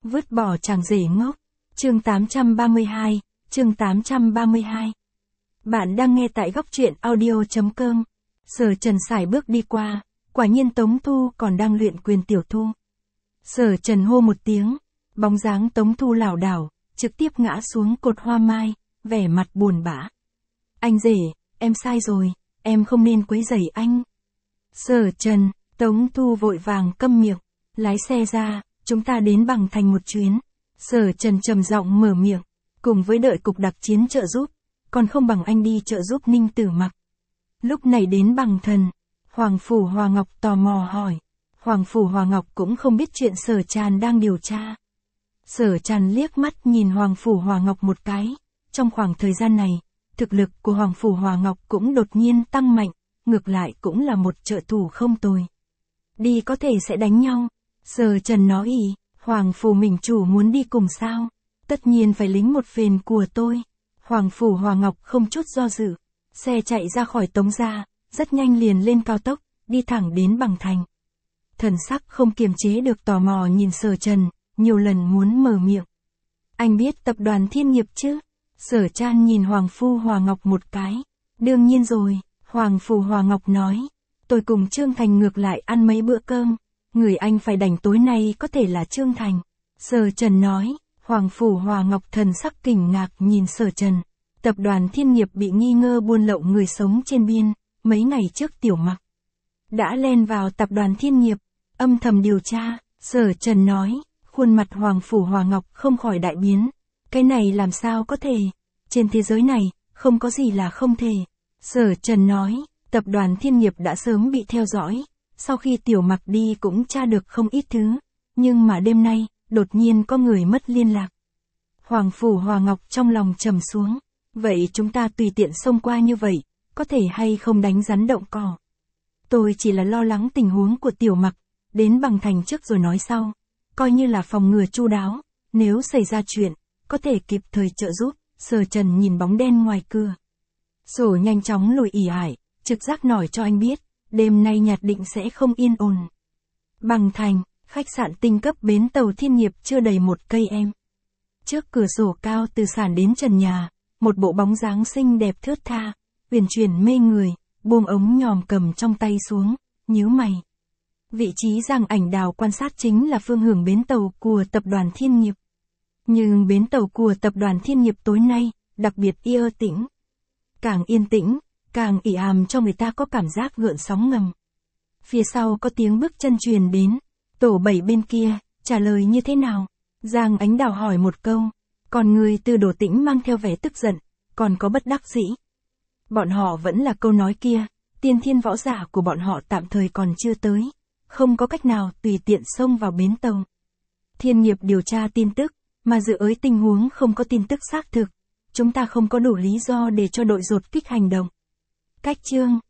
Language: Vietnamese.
Vứt bỏ chàng rể ngốc. Chương 832, chương 832. Bạn đang nghe tại góc truyện audio.com. Sở Trần sải bước đi qua, quả nhiên Tống Thu còn đang luyện quyền tiểu thu. Sở Trần hô một tiếng, bóng dáng Tống Thu lảo đảo, trực tiếp ngã xuống cột hoa mai, vẻ mặt buồn bã. Anh rể, em sai rồi, em không nên quấy rầy anh. Sở Trần, Tống Thu vội vàng câm miệng, lái xe ra, chúng ta đến Bằng Thành một chuyến. Sở Trần trầm giọng mở miệng, cùng với đợi cục đặc chiến trợ giúp, còn không bằng anh đi trợ giúp Ninh Tử Mặc. Lúc này đến Bằng Thần, Hoàng Phủ Hòa Ngọc tò mò hỏi. Hoàng Phủ Hòa Ngọc cũng không biết chuyện Sở Tràn đang điều tra. Sở Tràn liếc mắt nhìn Hoàng Phủ Hòa Ngọc một cái, trong khoảng thời gian này, thực lực của Hoàng Phủ Hòa Ngọc cũng đột nhiên tăng mạnh, ngược lại cũng là một trợ thủ không tồi. Đi có thể sẽ đánh nhau. Sở Trần nói ý, Hoàng Phủ mình chủ muốn đi cùng sao? Tất nhiên phải lính một phền của tôi. Hoàng Phủ Hòa Ngọc không chút do dự. Xe chạy ra khỏi Tống gia, rất nhanh liền lên cao tốc, đi thẳng đến Bằng Thành. Thần sắc không kiềm chế được tò mò nhìn Sở Trần, nhiều lần muốn mở miệng. Anh biết tập đoàn Thiên Nghiệp chứ? Sở Tràn nhìn Hoàng Phủ Hòa Ngọc một cái. Đương nhiên rồi, Hoàng Phủ Hòa Ngọc nói. Tôi cùng Trương Thành ngược lại ăn mấy bữa cơm. Người anh phải đành tối nay có thể là Trương Thành. Sở Trần nói. Hoàng Phủ Hòa Ngọc thần sắc kinh ngạc nhìn Sở Trần. Tập đoàn Thiên Nghiệp bị nghi ngờ buôn lậu người sống trên biên. Mấy ngày trước Tiểu Mặc đã len vào tập đoàn Thiên Nghiệp, âm thầm điều tra. Sở Trần nói. Khuôn mặt Hoàng Phủ Hòa Ngọc không khỏi đại biến. Cái này làm sao có thể? Trên thế giới này, không có gì là không thể. Sở Trần nói. Tập đoàn Thiên Nghiệp đã sớm bị theo dõi. Sau khi Tiểu Mặc đi cũng tra được không ít thứ. Nhưng mà đêm nay, đột nhiên có người mất liên lạc. Hoàng Phủ Hòa Ngọc trong lòng trầm xuống. Vậy chúng ta tùy tiện xông qua như vậy, có thể hay không đánh rắn động cỏ? Tôi chỉ là lo lắng tình huống của Tiểu Mặc, đến Bằng Thành trước rồi nói sau. Coi như là phòng ngừa chu đáo, nếu xảy ra chuyện, có thể kịp thời trợ giúp. Sở Trần nhìn bóng đen ngoài cửa sổ nhanh chóng lùi ỉ ải, trực giác nói cho anh biết, đêm nay nhạt định sẽ không yên ổn. Bằng Thành, khách sạn tinh cấp bến tàu Thiên Nghiệp chưa đầy một cây em. Trước cửa sổ cao từ sàn đến trần nhà, một bộ bóng dáng xinh đẹp thướt tha, uyển chuyển mê người, buông ống nhòm cầm trong tay xuống, nhíu mày. Vị trí Giang Ảnh Đào quan sát chính là phương hướng bến tàu của tập đoàn Thiên Nghiệp. Nhưng bến tàu của tập đoàn Thiên Nghiệp tối nay, đặc biệt yên tĩnh. Càng yên tĩnh, càng ỉ àm cho người ta có cảm giác gợn sóng ngầm. Phía sau có tiếng bước chân truyền đến. Tổ 7 bên kia, trả lời như thế nào? Giang Ánh Đào hỏi một câu. Còn người từ Đỗ Tĩnh mang theo vẻ tức giận, còn có bất đắc dĩ. Bọn họ vẫn là câu nói kia, tiên thiên võ giả của bọn họ tạm thời còn chưa tới. Không có cách nào tùy tiện xông vào bến tàu. Thiên Nghiệp điều tra tin tức, mà dựa ới tình huống không có tin tức xác thực. Chúng ta không có đủ lý do để cho đội dột kích hành động. Cách chương